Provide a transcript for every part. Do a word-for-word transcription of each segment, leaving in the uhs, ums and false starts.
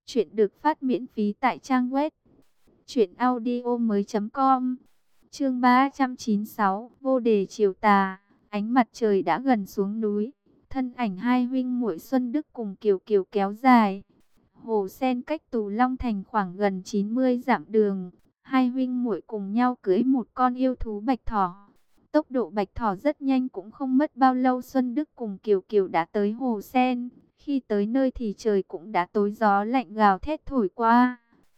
Chuyện được phát miễn phí tại trang web truyện audio mới chấm com. Chương ba trăm chín mươi sáu, vô đề chiều tà. Ánh mặt trời đã gần xuống núi, thân ảnh hai huynh muội Xuân Đức cùng Kiều Kiều kéo dài. Hồ Sen cách Tù Long Thành khoảng gần chín mươi dặm đường. Hai huynh muội cùng nhau cưỡi một con yêu thú bạch thỏ. Tốc độ bạch thỏ rất nhanh, cũng không mất bao lâu Xuân Đức cùng Kiều Kiều đã tới Hồ Sen. Khi tới nơi thì trời cũng đã tối, gió lạnh gào thét thổi qua.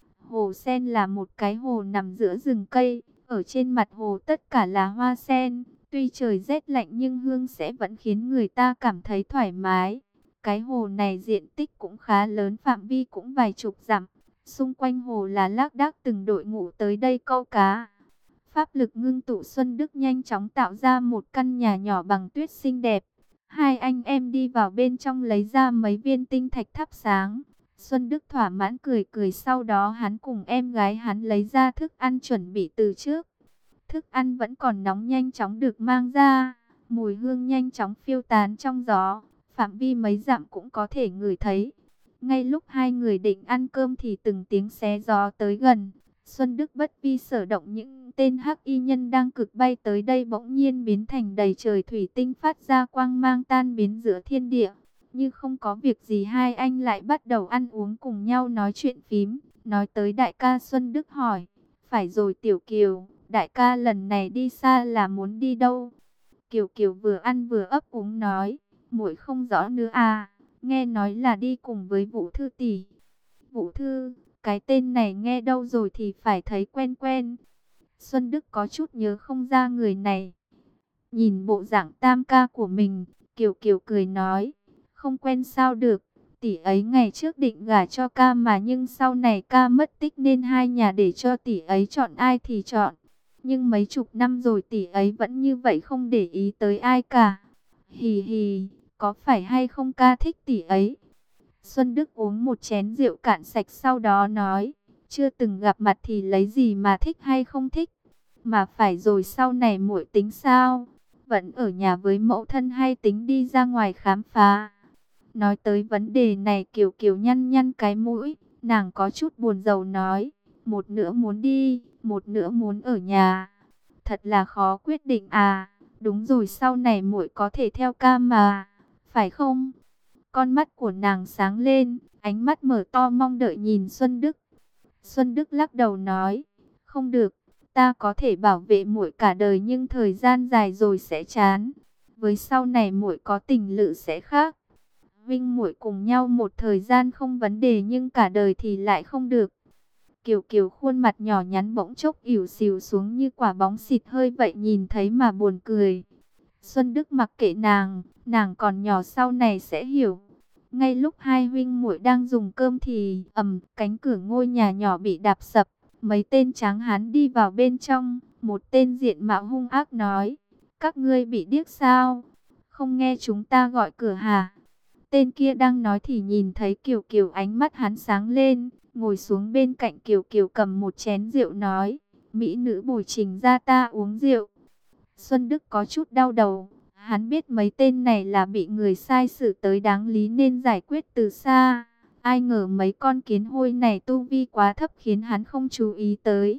Hồ Sen là một cái hồ nằm giữa rừng cây, ở trên mặt hồ tất cả là hoa sen. Tuy trời rét lạnh nhưng hương sẽ vẫn khiến người ta cảm thấy thoải mái. Cái hồ này diện tích cũng khá lớn, phạm vi cũng vài chục dặm. Xung quanh hồ là lác đác từng đội ngũ tới đây câu cá. Pháp lực ngưng tụ, Xuân Đức nhanh chóng tạo ra một căn nhà nhỏ bằng tuyết xinh đẹp. Hai anh em đi vào bên trong lấy ra mấy viên tinh thạch thắp sáng. Xuân Đức thỏa mãn cười cười, sau đó hắn cùng em gái hắn lấy ra thức ăn chuẩn bị từ trước. Thức ăn vẫn còn nóng nhanh chóng được mang ra, mùi hương nhanh chóng phiêu tán trong gió, phạm vi mấy dặm cũng có thể ngửi thấy. Ngay lúc hai người định ăn cơm thì từng tiếng xé gió tới gần. Xuân Đức bất vi sở động, những tên hắc y nhân đang cực bay tới đây bỗng nhiên biến thành đầy trời thủy tinh, phát ra quang mang tan biến giữa thiên địa. Như không có việc gì, hai anh lại bắt đầu ăn uống cùng nhau nói chuyện phím. Nói tới đại ca, Xuân Đức hỏi: phải rồi Tiểu Kiều, đại ca lần này đi xa là muốn đi đâu? Kiều Kiều vừa ăn vừa ấp úng nói: muội không rõ nữa à, nghe nói là đi cùng với Vũ Thư tỷ. Vũ Thư, cái tên này nghe đâu rồi thì phải thấy quen quen. Xuân Đức có chút nhớ không ra người này. Nhìn bộ dạng tam ca của mình, Kiều Kiều cười nói: không quen sao được, tỷ ấy ngày trước định gả cho ca mà, nhưng sau này ca mất tích nên hai nhà để cho tỷ ấy chọn ai thì chọn. Nhưng mấy chục năm rồi tỷ ấy vẫn như vậy, không để ý tới ai cả. Hì hì, có phải hay không ca thích tỷ ấy? Xuân Đức uống một chén rượu cạn sạch, sau đó nói: chưa từng gặp mặt thì lấy gì mà thích hay không thích? Mà phải rồi, sau này muội tính sao? Vẫn ở nhà với mẫu thân hay tính đi ra ngoài khám phá? Nói tới vấn đề này, Kiều Kiều nhăn nhăn cái mũi, nàng có chút buồn rầu nói: một nửa muốn đi, một nửa muốn ở nhà. Thật là khó quyết định à. Đúng rồi, sau này muội có thể theo ca mà, phải không? Con mắt của nàng sáng lên, ánh mắt mở to mong đợi nhìn Xuân Đức. Xuân Đức lắc đầu nói: không được, ta có thể bảo vệ muội cả đời nhưng thời gian dài rồi sẽ chán. Với sau này muội có tình lữ sẽ khác. Vinh muội cùng nhau một thời gian không vấn đề, nhưng cả đời thì lại không được. Kiều Kiều khuôn mặt nhỏ nhắn bỗng chốc ỉu xìu xuống như quả bóng xịt hơi vậy, nhìn thấy mà buồn cười. Xuân Đức mặc kệ nàng, nàng còn nhỏ, sau này sẽ hiểu. Ngay lúc hai huynh muội đang dùng cơm thì ầm, cánh cửa ngôi nhà nhỏ bị đạp sập. Mấy tên tráng hán đi vào bên trong. Một tên diện mạo hung ác nói: các ngươi bị điếc sao? Không nghe chúng ta gọi cửa hả? Tên kia đang nói thì nhìn thấy Kiều Kiều, ánh mắt hắn sáng lên, ngồi xuống bên cạnh Kiều Kiều, cầm một chén rượu nói: mỹ nữ bồi trình ra ta uống rượu. Xuân Đức có chút đau đầu, hắn biết mấy tên này là bị người sai xử tới đáng lý nên giải quyết từ xa. Ai ngờ mấy con kiến hôi này tu vi quá thấp khiến hắn không chú ý tới.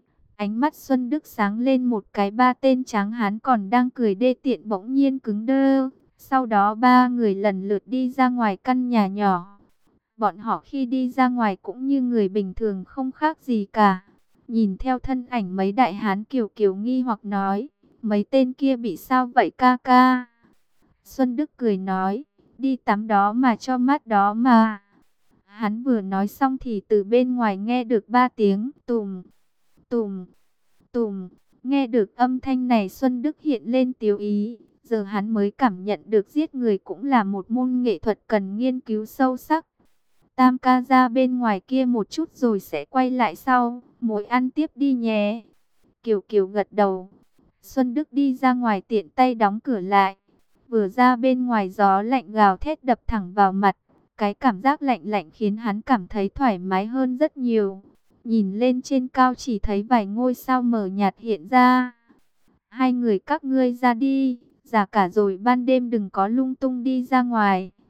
Ánh mắt Xuân Đức sáng lên một cái, ba tên tráng hán còn đang cười đê tiện bỗng nhiên cứng đơ. Sau đó ba người lần lượt đi ra ngoài căn nhà nhỏ. Bọn họ khi đi ra ngoài cũng như người bình thường, không khác gì cả. Nhìn theo thân ảnh mấy đại hán, Kiều Kiều nghi hoặc nói: mấy tên kia bị sao vậy ca ca? Xuân Đức cười nói: đi tắm đó mà cho mát đó mà. Hắn vừa nói xong thì từ bên ngoài nghe được ba tiếng tùm, tùm, tùm. Nghe được âm thanh này, Xuân Đức hiện lên tiếu ý. Giờ hắn mới cảm nhận được giết người cũng là một môn nghệ thuật cần nghiên cứu sâu sắc. Tam ca ra bên ngoài kia một chút rồi sẽ quay lại sau, muội ăn tiếp đi nhé. Kiều Kiều gật đầu. Xuân Đức đi ra ngoài tiện tay đóng cửa lại. Vừa ra bên ngoài, gió lạnh gào thét đập thẳng vào mặt. Cái cảm giác lạnh lạnh khiến hắn cảm thấy thoải mái hơn rất nhiều. Nhìn lên trên cao chỉ thấy vài ngôi sao mờ nhạt hiện ra. Hai người các ngươi ra đi, già cả rồi, ban đêm đừng có lung tung đi ra ngoài.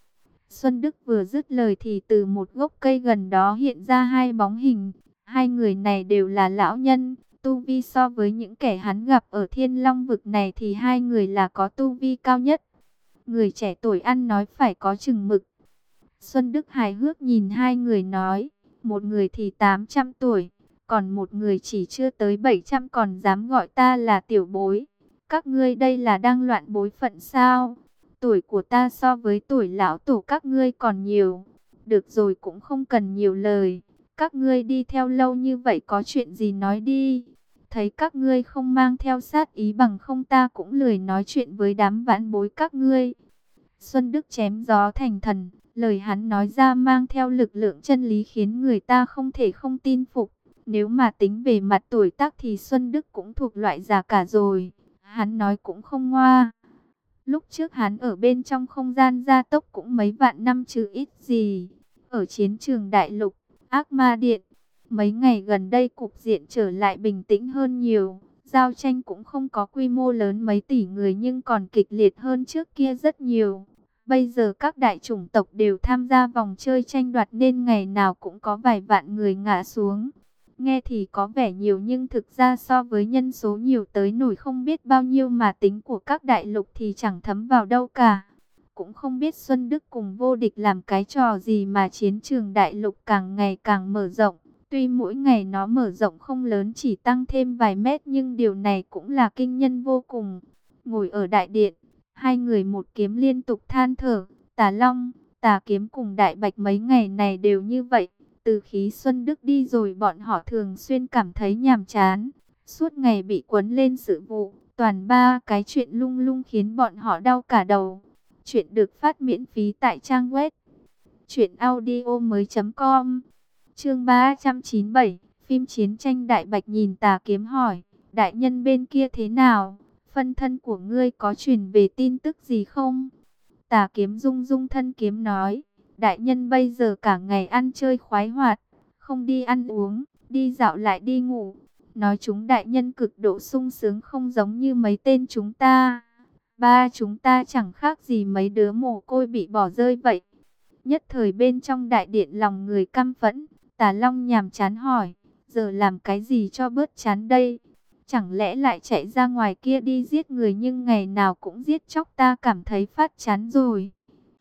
Xuân Đức vừa dứt lời thì từ một gốc cây gần đó hiện ra hai bóng hình. Hai người này đều là lão nhân, tu vi so với những kẻ hắn gặp ở Thiên Long vực này thì hai người là có tu vi cao nhất. Người trẻ tuổi ăn nói phải có chừng mực. Xuân Đức hài hước nhìn hai người nói, một người thì tám trăm tuổi, còn một người chỉ chưa tới bảy trăm còn dám gọi ta là tiểu bối. Các ngươi đây là đang loạn bối phận sao? Tuổi của ta so với tuổi lão tổ các ngươi còn nhiều. Được rồi, cũng không cần nhiều lời. Các ngươi đi theo lâu như vậy có chuyện gì nói đi. Thấy các ngươi không mang theo sát ý, bằng không ta cũng lười nói chuyện với đám vãn bối các ngươi. Xuân Đức chém gió thành thần, lời hắn nói ra mang theo lực lượng chân lý khiến người ta không thể không tin phục. Nếu mà tính về mặt tuổi tác thì Xuân Đức cũng thuộc loại già cả rồi. Hắn nói cũng không ngoa. Lúc trước hắn ở bên trong không gian gia tốc cũng mấy vạn năm chứ ít gì. Ở chiến trường đại lục, Ác Ma Điện, mấy ngày gần đây cục diện trở lại bình tĩnh hơn nhiều. Giao tranh cũng không có quy mô lớn mấy tỷ người nhưng còn kịch liệt hơn trước kia rất nhiều. Bây giờ các đại chủng tộc đều tham gia vòng chơi tranh đoạt nên ngày nào cũng có vài vạn người ngã xuống. Nghe thì có vẻ nhiều nhưng thực ra so với nhân số nhiều tới nổi không biết bao nhiêu mà tính của các đại lục thì chẳng thấm vào đâu cả. Cũng không biết Xuân Đức cùng vô địch làm cái trò gì mà chiến trường đại lục càng ngày càng mở rộng. Tuy mỗi ngày nó mở rộng không lớn, chỉ tăng thêm vài mét, nhưng điều này cũng là kinh nhân vô cùng. Ngồi ở đại điện, hai người một kiếm liên tục than thở. Tà Long, Tà Kiếm cùng Đại Bạch mấy ngày này đều như vậy. Từ khi Xuân Đức đi rồi bọn họ thường xuyên cảm thấy nhàm chán. Suốt ngày bị quấn lên sự vụ, toàn ba cái chuyện lung lung khiến bọn họ đau cả đầu. Chuyện được phát miễn phí tại trang web truyện audio mới chấm com. Chương ba trăm chín mươi bảy, phim chiến tranh. Đại Bạch nhìn Tà Kiếm hỏi, đại nhân bên kia thế nào? Phân thân của ngươi có truyền về tin tức gì không? Tà Kiếm rung rung thân kiếm nói, đại nhân bây giờ cả ngày ăn chơi khoái hoạt, không đi ăn uống, đi dạo lại đi ngủ. Nói chúng đại nhân cực độ sung sướng, không giống như mấy tên chúng ta. Ba chúng ta chẳng khác gì mấy đứa mồ côi bị bỏ rơi vậy. Nhất thời bên trong đại điện lòng người căm phẫn. Tà Long nhàm chán hỏi, giờ làm cái gì cho bớt chán đây? Chẳng lẽ lại chạy ra ngoài kia đi giết người, nhưng ngày nào cũng giết chóc, ta cảm thấy phát chán rồi.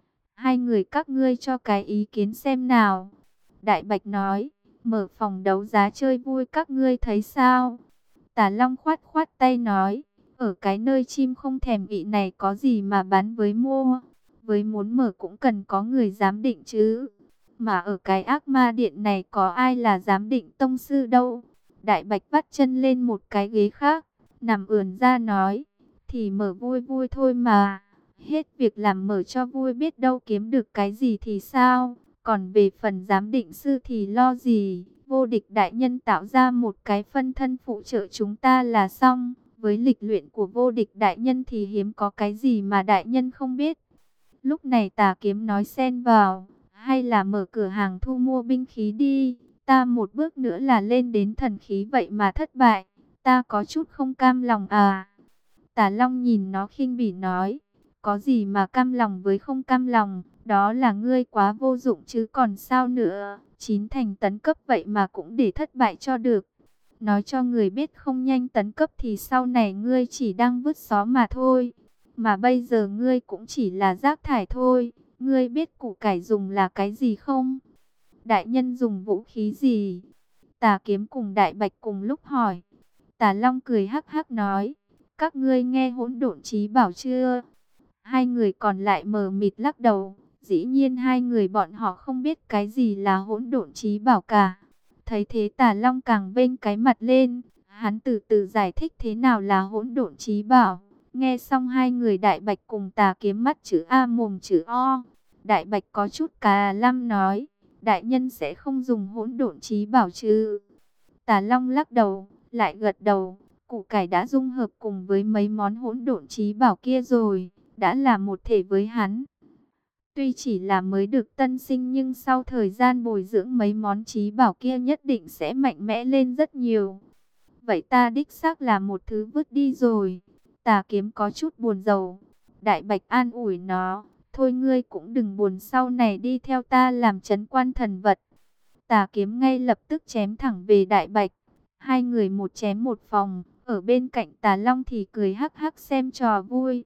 Hai người các ngươi cho cái ý kiến xem nào. Đại Bạch nói, mở phòng đấu giá chơi vui, các ngươi thấy sao? Tà Long khoát khoát tay nói, ở cái nơi chim không thèm ị này có gì mà bán với mua. Với muốn mở cũng cần có người giám định chứ. Mà ở cái Ác Ma Điện này có ai là giám định tông sư đâu. Đại Bạch vắt chân lên một cái ghế khác, nằm ườn ra nói, thì mở vui vui thôi mà. Hết việc làm mở cho vui, biết đâu kiếm được cái gì thì sao. Còn về phần giám định sư thì lo gì. Vô địch đại nhân tạo ra một cái phân thân phụ trợ chúng ta là xong. Với lịch luyện của vô địch đại nhân thì hiếm có cái gì mà đại nhân không biết. Lúc này Tà Kiếm nói xen vào, hay là mở cửa hàng thu mua binh khí đi. Ta một bước nữa là lên đến thần khí vậy mà thất bại. Ta có chút không cam lòng à. Tà Long nhìn nó khinh bỉ nói, có gì mà cam lòng với không cam lòng, đó là ngươi quá vô dụng chứ còn sao nữa. Chín thành tấn cấp vậy mà cũng để thất bại cho được. Nói cho người biết không nhanh tấn cấp thì sau này ngươi chỉ đang vứt xó mà thôi. Mà bây giờ ngươi cũng chỉ là rác thải thôi. Ngươi biết củ cải dùng là cái gì không? Đại nhân dùng vũ khí gì? Tà Kiếm cùng Đại Bạch cùng lúc hỏi. Tà Long cười hắc hắc nói, các ngươi nghe Hỗn Độn Chí Bảo chưa? Hai người còn lại mờ mịt lắc đầu. Dĩ nhiên hai người bọn họ không biết cái gì là Hỗn Độn Chí Bảo cả. Thấy thế Tà Long càng vênh cái mặt lên. Hắn từ từ giải thích thế nào là Hỗn Độn Chí Bảo. Nghe xong hai người Đại Bạch cùng Tà Kiếm mắt chữ A mồm chữ O. Đại Bạch có chút cà lăm nói, đại nhân sẽ không dùng Hỗn Độn Chí Bảo chứ? Tà Long lắc đầu, lại gật đầu. Củ cải đã dung hợp cùng với mấy món Hỗn Độn Chí Bảo kia rồi, đã là một thể với hắn. Tuy chỉ là mới được tân sinh nhưng sau thời gian bồi dưỡng mấy món chí bảo kia nhất định sẽ mạnh mẽ lên rất nhiều. Vậy ta đích xác là một thứ vứt đi rồi. Tà Kiếm có chút buồn rầu. Đại Bạch an ủi nó, thôi ngươi cũng đừng buồn, sau này đi theo ta làm trấn quan thần vật. Tà kiếm ngay lập tức chém thẳng về Đại Bạch. Hai người một chém một phòng, ở bên cạnh Tà Long thì cười hắc hắc xem trò vui.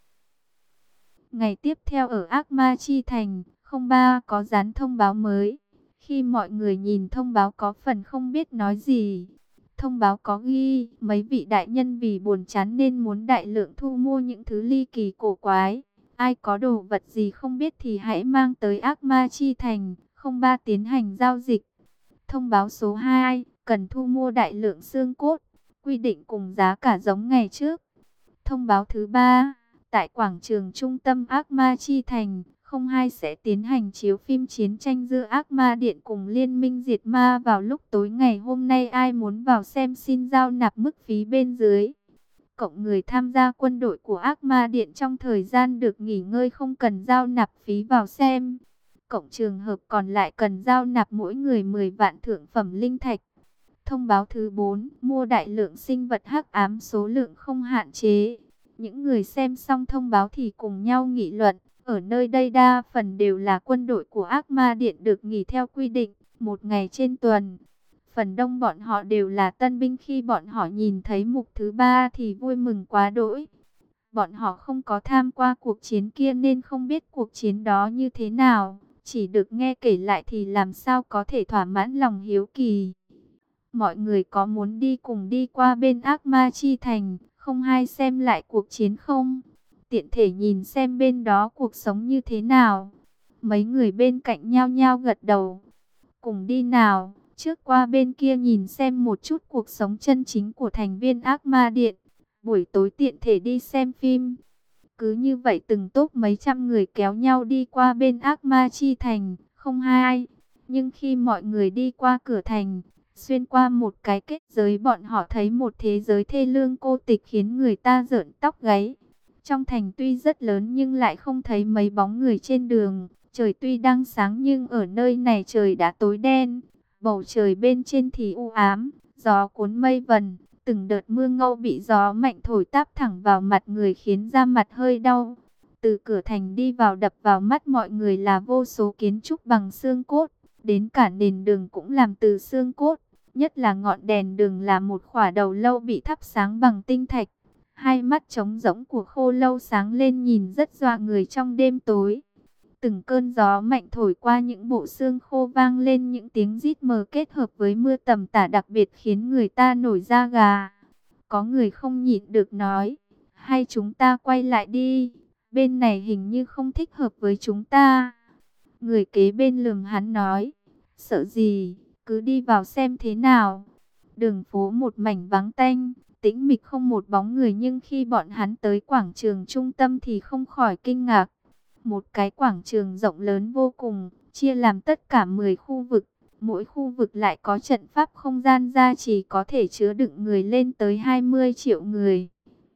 Ngày tiếp theo ở Ác Ma Chi Thành, không ba có dán thông báo mới. Khi mọi người nhìn thông báo có phần không biết nói gì. Thông báo có ghi, mấy vị đại nhân vì buồn chán nên muốn đại lượng thu mua những thứ ly kỳ cổ quái. Ai có đồ vật gì không biết thì hãy mang tới Ác Ma Chi Thành, không ba tiến hành giao dịch. Thông báo số hai, cần thu mua đại lượng xương cốt, quy định cùng giá cả giống ngày trước. Thông báo thứ ba, tại quảng trường trung tâm Ác Ma Chi Thành, không hai sẽ tiến hành chiếu phim chiến tranh giữa Ác Ma Điện cùng Liên minh Diệt Ma vào lúc tối ngày hôm nay. Ai muốn vào xem xin giao nạp mức phí bên dưới. Cộng người tham gia quân đội của Ác Ma Điện trong thời gian được nghỉ ngơi không cần giao nạp phí vào xem. Cộng trường hợp còn lại cần giao nạp mỗi người mười vạn thượng phẩm linh thạch. Thông báo thứ bốn, mua đại lượng sinh vật hắc ám, số lượng không hạn chế. Những người xem xong thông báo thì cùng nhau nghị luận. Ở nơi đây đa phần đều là quân đội của Ác Ma Điện được nghỉ theo quy định, một ngày trên tuần. Phần đông bọn họ đều là tân binh, khi bọn họ nhìn thấy mục thứ ba thì vui mừng quá đỗi. Bọn họ không có tham qua cuộc chiến kia nên không biết cuộc chiến đó như thế nào. Chỉ được nghe kể lại thì làm sao có thể thỏa mãn lòng hiếu kỳ. Mọi người có muốn đi cùng đi qua bên Ác Ma Chi Thành, không hai xem lại cuộc chiến không? Tiện thể nhìn xem bên đó cuộc sống như thế nào. Mấy người bên cạnh nhao nhao gật đầu. Cùng đi nào, trước qua bên kia nhìn xem một chút cuộc sống chân chính của thành viên Ác Ma Điện. Buổi tối tiện thể đi xem phim. Cứ như vậy từng tốp mấy trăm người kéo nhau đi qua bên Ác Ma Chi Thành, không hai. Nhưng khi mọi người đi qua cửa thành, xuyên qua một cái kết giới, bọn họ thấy một thế giới thê lương cô tịch khiến người ta rợn tóc gáy. Trong thành tuy rất lớn nhưng lại không thấy mấy bóng người trên đường. Trời tuy đang sáng nhưng ở nơi này trời đã tối đen. Bầu trời bên trên thì u ám, gió cuốn mây vần. Từng đợt mưa ngâu bị gió mạnh thổi táp thẳng vào mặt người khiến da mặt hơi đau. Từ cửa thành đi vào đập vào mắt mọi người là vô số kiến trúc bằng xương cốt. Đến cả nền đường cũng làm từ xương cốt. Nhất là ngọn đèn đường là một khỏa đầu lâu bị thắp sáng bằng tinh thạch. Hai mắt trống rỗng của khô lâu sáng lên nhìn rất dọa người trong đêm tối. Từng cơn gió mạnh thổi qua những bộ xương khô vang lên những tiếng rít mờ kết hợp với mưa tầm tã đặc biệt khiến người ta nổi da gà. Có người không nhịn được nói, hay chúng ta quay lại đi, bên này hình như không thích hợp với chúng ta. Người kế bên lườm hắn nói, sợ gì, cứ đi vào xem thế nào. Đường phố một mảnh vắng tanh, tĩnh mịch không một bóng người, nhưng khi bọn hắn tới quảng trường trung tâm thì không khỏi kinh ngạc. Một cái quảng trường rộng lớn vô cùng, chia làm tất cả mười khu vực. Mỗi khu vực lại có trận pháp không gian gia trì có thể chứa đựng người lên tới hai mươi triệu người.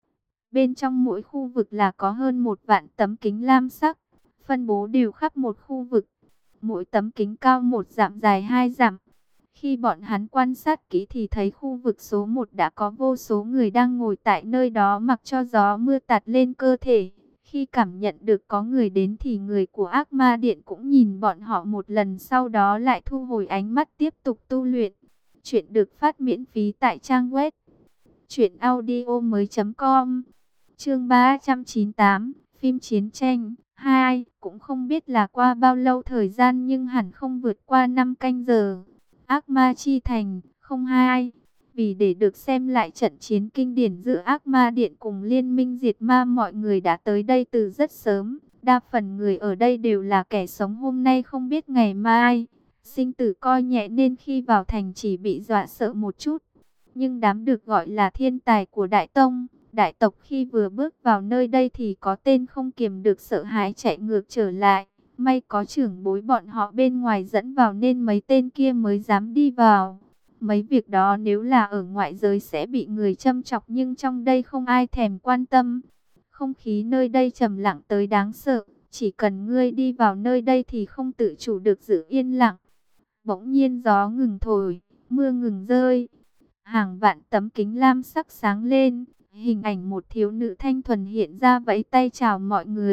Bên trong mỗi khu vực là có hơn một vạn tấm kính lam sắc, phân bố đều khắp một khu vực. Mỗi tấm kính cao một dặm dài hai dặm. Khi bọn hắn quan sát kỹ thì thấy khu vực số một đã có vô số người đang ngồi tại nơi đó mặc cho gió mưa tạt lên cơ thể. Khi cảm nhận được có người đến thì người của Ác Ma Điện cũng nhìn bọn họ một lần, sau đó lại thu hồi ánh mắt tiếp tục tu luyện. Chuyện được phát miễn phí tại trang web truyện audio mới chấm com. Chương ba trăm chín mươi tám, phim chiến tranh hai. Cũng không biết là qua bao lâu thời gian nhưng hẳn không vượt qua năm canh giờ. Ác Ma Chi Thành, không hai. Vì để được xem lại trận chiến kinh điển giữa Ác Ma Điện cùng Liên minh Diệt Ma, mọi người đã tới đây từ rất sớm. Đa phần người ở đây đều là kẻ sống hôm nay không biết ngày mai. Sinh tử coi nhẹ nên khi vào thành chỉ bị dọa sợ một chút. Nhưng đám được gọi là thiên tài của Đại Tông, Đại tộc khi vừa bước vào nơi đây thì có tên không kiềm được sợ hãi chạy ngược trở lại. May có trưởng bối bọn họ bên ngoài dẫn vào nên mấy tên kia mới dám đi vào. Mấy việc đó nếu là ở ngoại giới sẽ bị người châm chọc, nhưng trong đây không ai thèm quan tâm. Không khí nơi đây trầm lặng tới đáng sợ, chỉ cần ngươi đi vào nơi đây thì không tự chủ được giữ yên lặng. Bỗng nhiên gió ngừng thổi, mưa ngừng rơi. Hàng vạn tấm kính lam sắc sáng lên, hình ảnh một thiếu nữ thanh thuần hiện ra vẫy tay chào mọi người.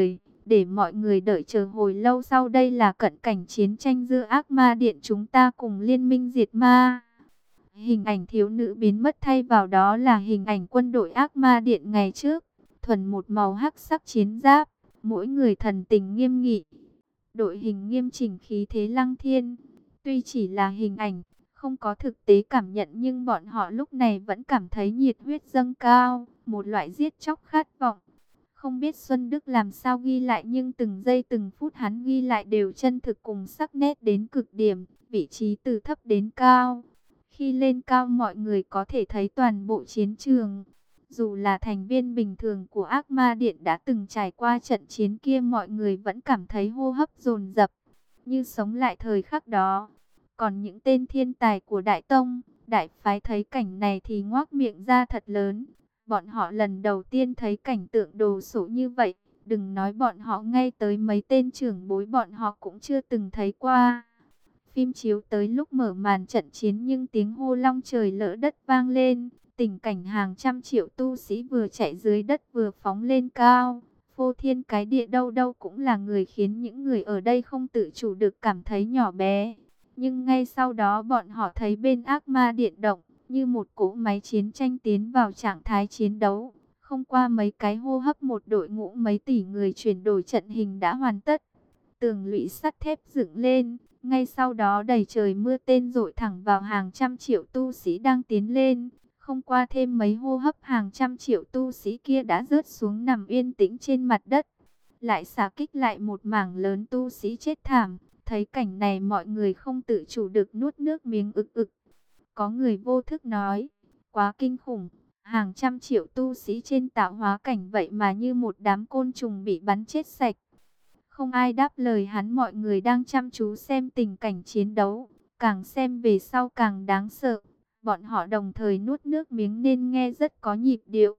để mọi người đợi chờ hồi lâu. Sau đây là cận cảnh chiến tranh giữa ác ma điện chúng ta cùng liên minh diệt ma. Hình ảnh thiếu nữ biến mất, thay vào đó là hình ảnh quân đội ác ma điện ngày trước, thuần một màu hắc sắc chiến giáp, mỗi người thần tình nghiêm nghị, đội hình nghiêm chỉnh, khí thế lăng thiên. Tuy chỉ là hình ảnh, không có thực tế cảm nhận, nhưng bọn họ lúc này vẫn cảm thấy nhiệt huyết dâng cao, một loại giết chóc khát vọng. Không biết Xuân Đức làm sao ghi lại, nhưng từng giây từng phút hắn ghi lại đều chân thực cùng sắc nét đến cực điểm, vị trí từ thấp đến cao. Khi lên cao mọi người có thể thấy toàn bộ chiến trường. Dù là thành viên bình thường của ác ma điện đã từng trải qua trận chiến kia, mọi người vẫn cảm thấy hô hấp dồn dập, như sống lại thời khắc đó. Còn những tên thiên tài của Đại Tông, Đại Phái thấy cảnh này thì ngoác miệng ra thật lớn. Bọn họ lần đầu tiên thấy cảnh tượng đồ sộ như vậy. Đừng nói bọn họ, ngay tới mấy tên trưởng bối bọn họ cũng chưa từng thấy qua. Phim chiếu tới lúc mở màn trận chiến, nhưng tiếng hô long trời lỡ đất vang lên. Tình cảnh hàng trăm triệu tu sĩ vừa chạy dưới đất vừa phóng lên cao. Phô thiên cái địa, đâu đâu cũng là người, khiến những người ở đây không tự chủ được cảm thấy nhỏ bé. Nhưng ngay sau đó bọn họ thấy bên ác ma điện động, như một cỗ máy chiến tranh tiến vào trạng thái chiến đấu. Không qua mấy cái hô hấp, một đội ngũ mấy tỷ người chuyển đổi trận hình đã hoàn tất. Tường lũy sắt thép dựng lên, ngay sau đó đầy trời mưa tên dội thẳng vào hàng trăm triệu tu sĩ đang tiến lên. Không qua thêm mấy hô hấp, hàng trăm triệu tu sĩ kia đã rớt xuống nằm yên tĩnh trên mặt đất. Lại xả kích lại một mảng lớn tu sĩ chết thảm. Thấy cảnh này mọi người không tự chủ được nuốt nước miếng ực ực. Có người vô thức nói, quá kinh khủng, hàng trăm triệu tu sĩ trên tạo hóa cảnh vậy mà như một đám côn trùng bị bắn chết sạch. Không ai đáp lời hắn, mọi người đang chăm chú xem tình cảnh chiến đấu, càng xem về sau càng đáng sợ. Bọn họ đồng thời nuốt nước miếng nên nghe rất có nhịp điệu.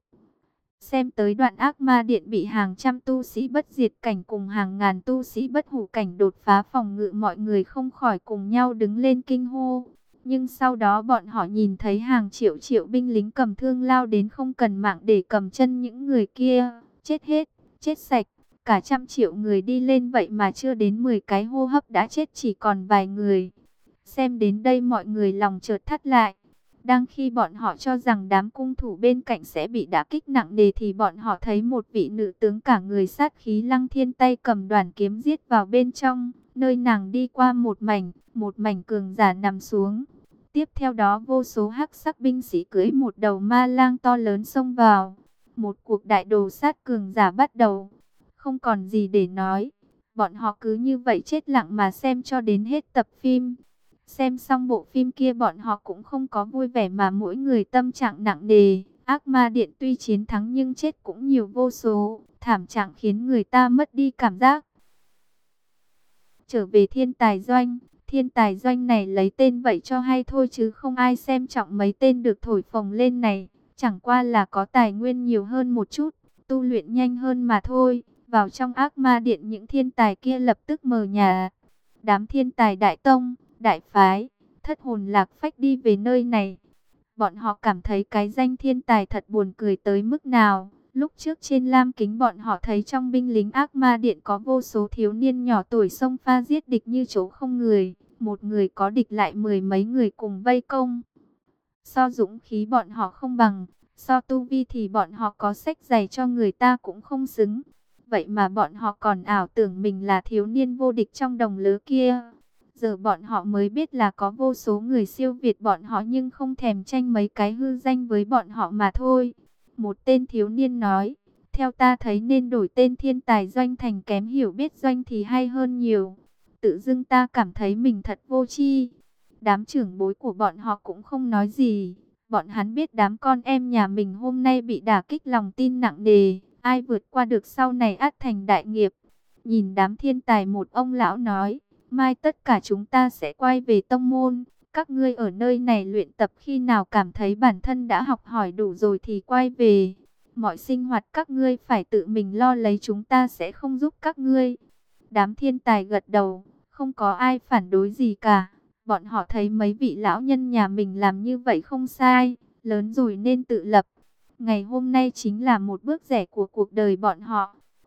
Xem tới đoạn ác ma điện bị hàng trăm tu sĩ bất diệt cảnh cùng hàng ngàn tu sĩ bất hủ cảnh đột phá phòng ngự, mọi người không khỏi cùng nhau đứng lên kinh hô. Nhưng sau đó bọn họ nhìn thấy hàng triệu triệu binh lính cầm thương lao đến, không cần mạng để cầm chân những người kia. Chết hết, chết sạch, cả trăm triệu người đi lên vậy mà chưa đến mười cái hô hấp đã chết chỉ còn vài người. Xem đến đây mọi người lòng chợt thắt lại. Đang khi bọn họ cho rằng đám cung thủ bên cạnh sẽ bị đả kích nặng nề thì bọn họ thấy một vị nữ tướng cả người sát khí lăng thiên, tay cầm đoàn kiếm giết vào bên trong. Nơi nàng đi qua một mảnh, một mảnh cường giả nằm xuống. Tiếp theo đó vô số hắc sắc binh sĩ cưỡi một đầu ma lang to lớn xông vào. Một cuộc đại đồ sát cường giả bắt đầu. Không còn gì để nói. Bọn họ cứ như vậy chết lặng mà xem cho đến hết tập phim. Xem xong bộ phim kia bọn họ cũng không có vui vẻ mà mỗi người tâm trạng nặng nề. Ác ma điện tuy chiến thắng nhưng chết cũng nhiều vô số. Thảm trạng khiến người ta mất đi cảm giác. Trở về thiên tài doanh. Thiên tài doanh này lấy tên vậy cho hay thôi, chứ không ai xem trọng mấy tên được thổi phồng lên này. Chẳng qua là có tài nguyên nhiều hơn một chút, tu luyện nhanh hơn mà thôi. Vào trong ác ma điện những thiên tài kia lập tức mờ nhà. Đám thiên tài Đại Tông, Đại Phái, thất hồn lạc phách đi về nơi này. Bọn họ cảm thấy cái danh thiên tài thật buồn cười tới mức nào. Lúc trước trên lam kính bọn họ thấy trong binh lính ác ma điện có vô số thiếu niên nhỏ tuổi xông pha giết địch như chỗ không người. Một người có địch lại mười mấy người cùng vây công. So dũng khí bọn họ không bằng, so tu vi thì bọn họ có sách giày cho người ta cũng không xứng. Vậy mà bọn họ còn ảo tưởng mình là thiếu niên vô địch trong đồng lứa kia. Giờ bọn họ mới biết là có vô số người siêu việt bọn họ nhưng không thèm tranh mấy cái hư danh với bọn họ mà thôi. Một tên thiếu niên nói, theo ta thấy nên đổi tên thiên tài doanh thành kém hiểu biết doanh thì hay hơn nhiều. Tự dưng ta cảm thấy mình thật vô tri. Đám trưởng bối của bọn họ cũng không nói gì. Bọn hắn biết đám con em nhà mình hôm nay bị đả kích lòng tin nặng nề. Ai vượt qua được sau này ắt thành đại nghiệp. Nhìn đám thiên tài, một ông lão nói, mai tất cả chúng ta sẽ quay về tông môn. Các ngươi ở nơi này luyện tập, khi nào cảm thấy bản thân đã học hỏi đủ rồi thì quay về. Mọi sinh hoạt các ngươi phải tự mình lo lấy, chúng ta sẽ không giúp các ngươi. Đám thiên tài gật đầu, không có ai phản đối gì cả. Bọn họ thấy mấy vị lão nhân nhà mình làm như vậy không sai, lớn rồi nên tự lập. Ngày hôm nay chính là một bước rẽ của cuộc đời bọn họ.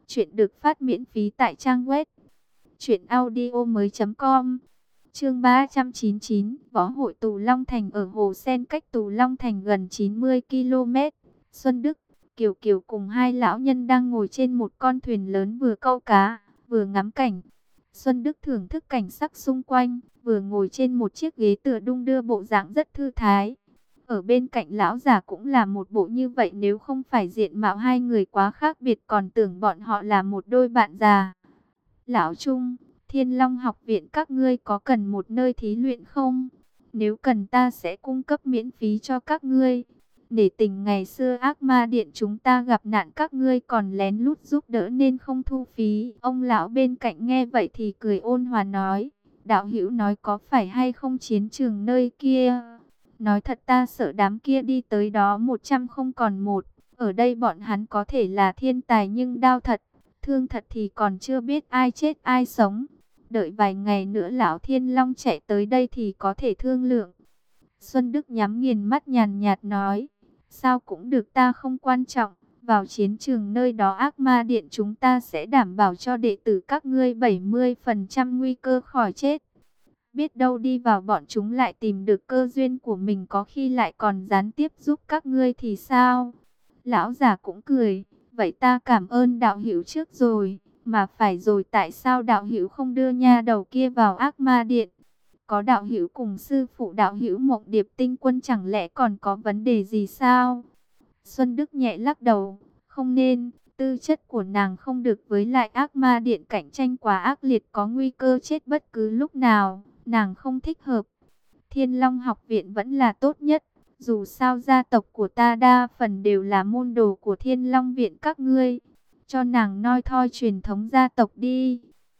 Chuyện được phát miễn phí tại trang web truyện audio mới.com. Chương ba trăm chín mươi chín, Võ hội Tù Long Thành. Ở Hồ Sen cách Tù Long Thành gần chín mươi ki lô mét. Xuân Đức, Kiều Kiều cùng hai lão nhân đang ngồi trên một con thuyền lớn, vừa câu cá, vừa ngắm cảnh. Xuân Đức thưởng thức cảnh sắc xung quanh, vừa ngồi trên một chiếc ghế tựa đung đưa, bộ dạng rất thư thái. Ở bên cạnh lão già cũng là một bộ như vậy, nếu không phải diện mạo hai người quá khác biệt còn tưởng bọn họ là một đôi bạn già. Lão Trung, Thiên Long học viện các ngươi có cần một nơi thí luyện không? Nếu cần ta sẽ cung cấp miễn phí cho các ngươi. Để tình ngày xưa ác ma điện chúng ta gặp nạn các ngươi còn lén lút giúp đỡ nên không thu phí. Ông lão bên cạnh nghe vậy thì cười ôn hòa nói, đạo hữu nói có phải hay không chiến trường nơi kia? Nói thật ta sợ đám kia đi tới đó một trăm không còn một. Ở đây bọn hắn có thể là thiên tài nhưng đao thật, thương thật thì còn chưa biết ai chết ai sống. Đợi vài ngày nữa lão Thiên Long chạy tới đây thì có thể thương lượng. Xuân Đức nhắm nghiền mắt nhàn nhạt nói, sao cũng được, ta không quan trọng. Vào chiến trường nơi đó ác ma điện chúng ta sẽ đảm bảo cho đệ tử các ngươi bảy mươi phần trăm nguy cơ khỏi chết. Biết đâu đi vào bọn chúng lại tìm được cơ duyên của mình, có khi lại còn gián tiếp giúp các ngươi thì sao? Lão già cũng cười, vậy ta cảm ơn đạo hữu trước rồi. Mà phải rồi, tại sao đạo hữu không đưa nha đầu kia vào ác ma điện? Có đạo hữu cùng sư phụ đạo hữu Mộng Điệp Tinh Quân chẳng lẽ còn có vấn đề gì sao? Xuân Đức nhẹ lắc đầu, không nên, tư chất của nàng không được, với lại ác ma điện cạnh tranh quá ác liệt, có nguy cơ chết bất cứ lúc nào, nàng không thích hợp. Thiên Long học viện vẫn là tốt nhất, dù sao gia tộc của ta đa phần đều là môn đồ của Thiên Long viện các ngươi. Cho nàng noi thoi truyền thống gia tộc đi.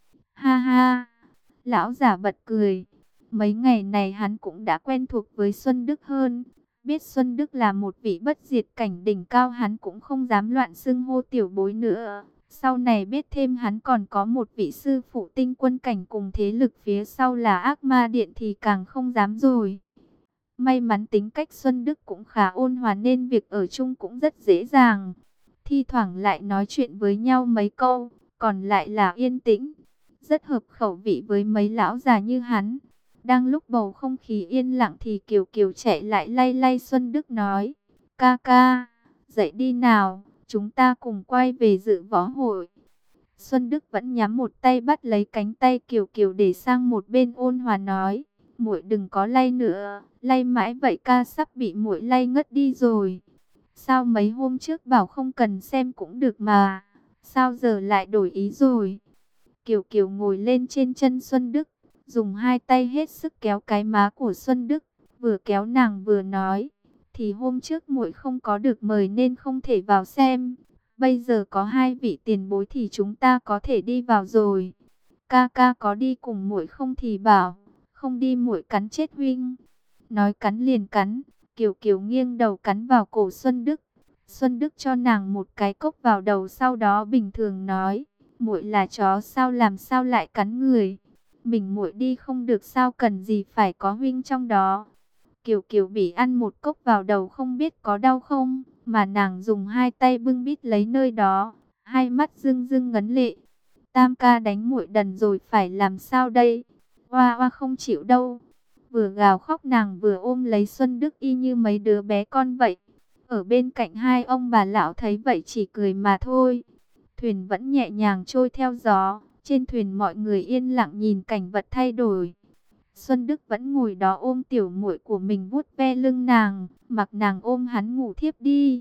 Ha ha, lão giả bật cười. Mấy ngày này hắn cũng đã quen thuộc với Xuân Đức hơn. Biết Xuân Đức là một vị bất diệt cảnh đỉnh cao, hắn cũng không dám loạn xưng hô tiểu bối nữa. Sau này biết thêm hắn còn có một vị sư phụ tinh quân cảnh cùng thế lực phía sau là ác ma điện thì càng không dám rồi. May mắn tính cách Xuân Đức cũng khá ôn hòa nên việc ở chung cũng rất dễ dàng. Thi thoảng lại nói chuyện với nhau mấy câu, còn lại là yên tĩnh. Rất hợp khẩu vị với mấy lão già như hắn. Đang lúc bầu không khí yên lặng thì Kiều Kiều chạy lại lay lay Xuân Đức nói, ca ca, dậy đi nào, chúng ta cùng quay về dự võ hội. Xuân Đức vẫn nhắm một tay bắt lấy cánh tay Kiều Kiều để sang một bên, ôn hòa nói, muội đừng có lay nữa, lay mãi vậy ca sắp bị muội lay ngất đi rồi. Sao mấy hôm trước bảo không cần xem cũng được mà, sao giờ lại đổi ý rồi? Kiều Kiều ngồi lên trên chân Xuân Đức, dùng hai tay hết sức kéo cái má của Xuân Đức, vừa kéo nàng vừa nói, thì hôm trước muội không có được mời nên không thể vào xem. Bây giờ có hai vị tiền bối thì chúng ta có thể đi vào rồi. Ca ca có đi cùng muội không thì bảo, không đi muội cắn chết huynh. Nói cắn liền cắn, Kiều Kiều nghiêng đầu cắn vào cổ Xuân Đức. Xuân Đức cho nàng một cái cốc vào đầu, sau đó bình thường nói, muội là chó sao làm sao lại cắn người? Mình muội đi không được sao cần gì phải có huynh trong đó. Kiều Kiều bị ăn một cốc vào đầu không biết có đau không, mà nàng dùng hai tay bưng bít lấy nơi đó, hai mắt rưng rưng ngấn lệ. Tam ca đánh muội đần rồi phải làm sao đây? Oa oa không chịu đâu. Vừa gào khóc nàng vừa ôm lấy Xuân Đức y như mấy đứa bé con vậy. Ở bên cạnh hai ông bà lão thấy vậy chỉ cười mà thôi. Thuyền vẫn nhẹ nhàng trôi theo gió. Trên thuyền mọi người yên lặng nhìn cảnh vật thay đổi. Xuân Đức vẫn ngồi đó ôm tiểu muội của mình, vuốt ve lưng nàng, mặc nàng ôm hắn ngủ thiếp đi.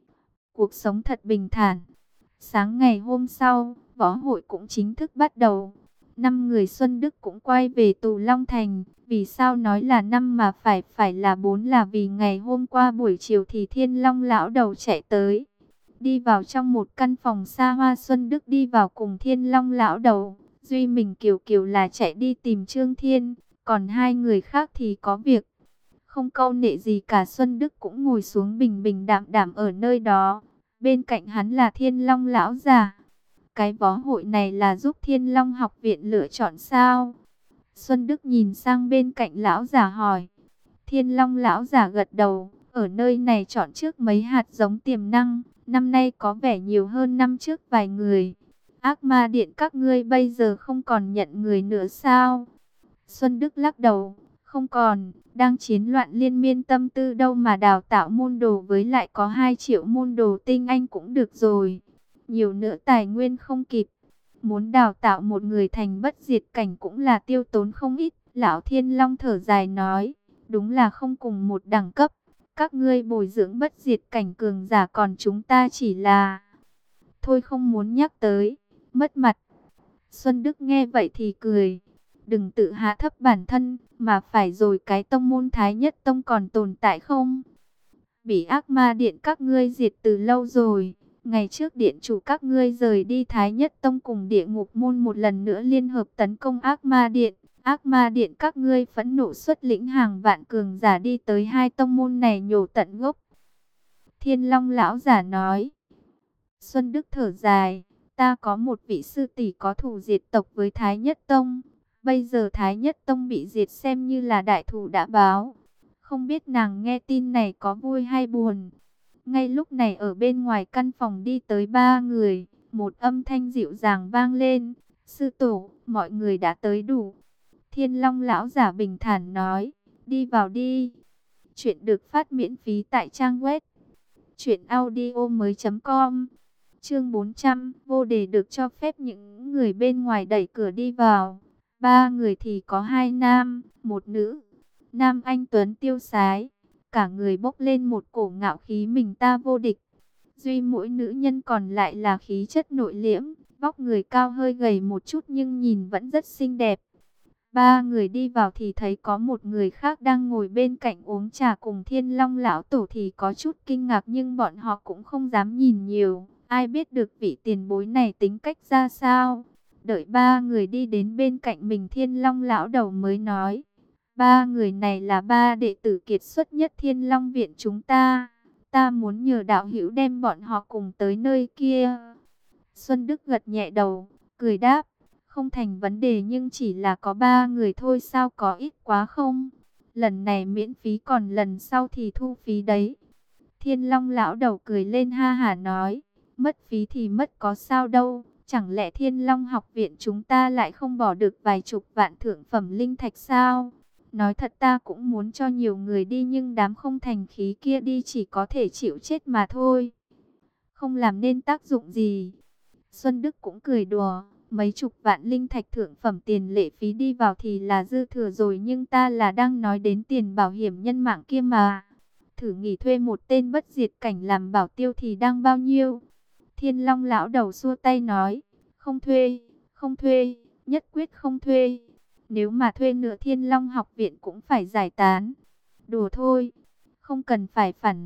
Cuộc sống thật bình thản. Sáng ngày hôm sau, võ hội cũng chính thức bắt đầu. Năm người Xuân Đức cũng quay về Tù Long Thành. Vì sao nói là năm mà phải phải là bốn, là vì ngày hôm qua buổi chiều thì Thiên Long lão đầu chạy tới. Đi vào trong một căn phòng xa hoa, Xuân Đức đi vào cùng Thiên Long lão đầu. Duy mình Kiều Kiều là chạy đi tìm Trương Thiên, còn hai người khác thì có việc. Không câu nệ gì cả, Xuân Đức cũng ngồi xuống bình bình đạm đạm ở nơi đó. Bên cạnh hắn là Thiên Long lão già. Cái võ hội này là giúp Thiên Long học viện lựa chọn sao? Xuân Đức nhìn sang bên cạnh lão già hỏi. Thiên Long lão già gật đầu. Ở nơi này chọn trước mấy hạt giống tiềm năng. Năm nay có vẻ nhiều hơn năm trước vài người. Ác ma điện các ngươi bây giờ không còn nhận người nữa sao? Xuân Đức lắc đầu, không còn, đang chiến loạn liên miên tâm tư đâu mà đào tạo môn đồ, với lại có hai triệu môn đồ tinh anh cũng được rồi. Nhiều nữa tài nguyên không kịp, muốn đào tạo một người thành bất diệt cảnh cũng là tiêu tốn không ít. Lão Thiên Long thở dài nói, đúng là không cùng một đẳng cấp. Các ngươi bồi dưỡng bất diệt cảnh cường giả, còn chúng ta chỉ là... Thôi không muốn nhắc tới, mất mặt. Xuân Đức nghe vậy thì cười. Đừng tự hạ thấp bản thân, mà phải rồi, cái tông môn Thái Nhất Tông còn tồn tại không? Bị ác ma điện các ngươi diệt từ lâu rồi. Ngày trước điện chủ các ngươi rời đi Thái Nhất Tông cùng địa ngục môn một lần nữa liên hợp tấn công ác ma điện. Ác ma điện các ngươi phẫn nộ xuất lĩnh hàng vạn cường giả đi tới hai tông môn này nhổ tận gốc. Thiên Long lão giả nói. Xuân Đức thở dài, ta có một vị sư tỷ có thù diệt tộc với Thái Nhất Tông. Bây giờ Thái Nhất Tông bị diệt xem như là đại thù đã báo. Không biết nàng nghe tin này có vui hay buồn. Ngay lúc này ở bên ngoài căn phòng đi tới ba người. Một âm thanh dịu dàng vang lên. Sư tổ, mọi người đã tới đủ. Thiên Long lão giả bình thản nói, đi vào đi. Chuyện được phát miễn phí tại trang web truyện audio mới chấm com. Chương bốn trăm, vô đề được cho phép những người bên ngoài đẩy cửa đi vào. Ba người thì có hai nam, một nữ. Nam anh tuấn tiêu sái, cả người bốc lên một cổ ngạo khí mình ta vô địch. Duy mỗi nữ nhân còn lại là khí chất nội liễm, vóc người cao hơi gầy một chút nhưng nhìn vẫn rất xinh đẹp. Ba người đi vào thì thấy có một người khác đang ngồi bên cạnh uống trà cùng Thiên Long lão tổ, thì có chút kinh ngạc nhưng bọn họ cũng không dám nhìn nhiều. Ai biết được vị tiền bối này tính cách ra sao? Đợi ba người đi đến bên cạnh mình, Thiên Long lão đầu mới nói, ba người này là ba đệ tử kiệt xuất nhất Thiên Long viện chúng ta. Ta muốn nhờ đạo hữu đem bọn họ cùng tới nơi kia. Xuân Đức gật nhẹ đầu, cười đáp, không thành vấn đề, nhưng chỉ là có ba người thôi, sao có ít quá không? Lần này miễn phí, còn lần sau thì thu phí đấy. Thiên Long lão đầu cười lên ha hả nói, mất phí thì mất có sao đâu. Chẳng lẽ Thiên Long học viện chúng ta lại không bỏ được vài chục vạn thượng phẩm linh thạch sao? Nói thật ta cũng muốn cho nhiều người đi, nhưng đám không thành khí kia đi chỉ có thể chịu chết mà thôi. Không làm nên tác dụng gì. Xuân Đức cũng cười đùa, mấy chục vạn linh thạch thượng phẩm tiền lệ phí đi vào thì là dư thừa rồi, nhưng ta là đang nói đến tiền bảo hiểm nhân mạng kia mà. Thử nghỉ thuê một tên bất diệt cảnh làm bảo tiêu thì đang bao nhiêu? Thiên Long lão đầu xua tay nói, không thuê, không thuê, nhất quyết không thuê. Nếu mà thuê nữa Thiên Long học viện cũng phải giải tán. Đùa thôi, không cần phải phản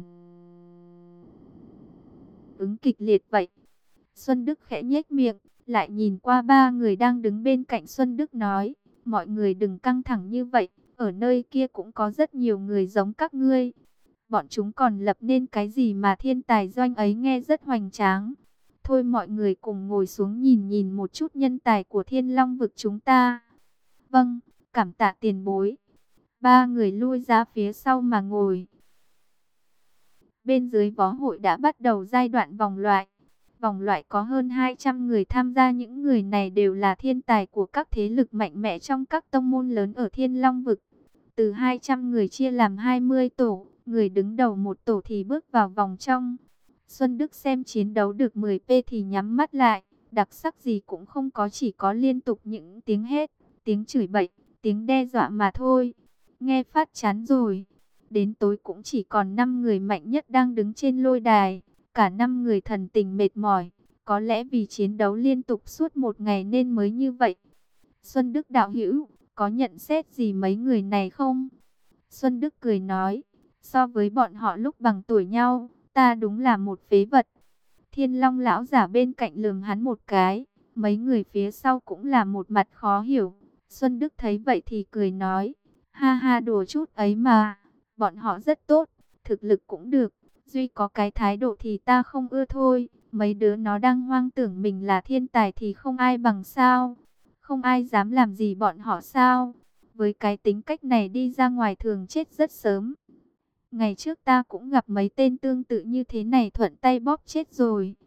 ứng kịch liệt vậy. Xuân Đức khẽ nhếch miệng, lại nhìn qua ba người đang đứng bên cạnh Xuân Đức nói, mọi người đừng căng thẳng như vậy, ở nơi kia cũng có rất nhiều người giống các ngươi. Bọn chúng còn lập nên cái gì mà thiên tài doanh ấy, nghe rất hoành tráng. Thôi mọi người cùng ngồi xuống nhìn nhìn một chút nhân tài của Thiên Long vực chúng ta. Vâng, cảm tạ tiền bối. Ba người lui ra phía sau mà ngồi. Bên dưới võ hội đã bắt đầu giai đoạn vòng loại. Vòng loại có hơn hai trăm người tham gia, những người này đều là thiên tài của các thế lực mạnh mẽ trong các tông môn lớn ở Thiên Long vực. Từ hai trăm người chia làm hai mươi tổ, người đứng đầu một tổ thì bước vào vòng trong. Xuân Đức xem chiến đấu được mười phút thì nhắm mắt lại, đặc sắc gì cũng không có, chỉ có liên tục những tiếng hét, tiếng chửi bậy, tiếng đe dọa mà thôi. Nghe phát chán rồi. Đến tối cũng chỉ còn năm người mạnh nhất đang đứng trên lôi đài. Cả năm người thần tình mệt mỏi, có lẽ vì chiến đấu liên tục suốt một ngày nên mới như vậy. Xuân Đức đạo hữu, có nhận xét gì mấy người này không? Xuân Đức cười nói, so với bọn họ lúc bằng tuổi nhau, ta đúng là một phế vật. Thiên Long lão giả bên cạnh lườm hắn một cái, mấy người phía sau cũng là một mặt khó hiểu. Xuân Đức thấy vậy thì cười nói, ha ha, đùa chút ấy mà, bọn họ rất tốt, thực lực cũng được. Duy có cái thái độ thì ta không ưa thôi. Mấy đứa nó đang hoang tưởng mình là thiên tài thì không ai bằng sao? Không ai dám làm gì bọn họ sao? Với cái tính cách này đi ra ngoài thường chết rất sớm. Ngày trước ta cũng gặp mấy tên tương tự như thế này, thuận tay bóp chết rồi.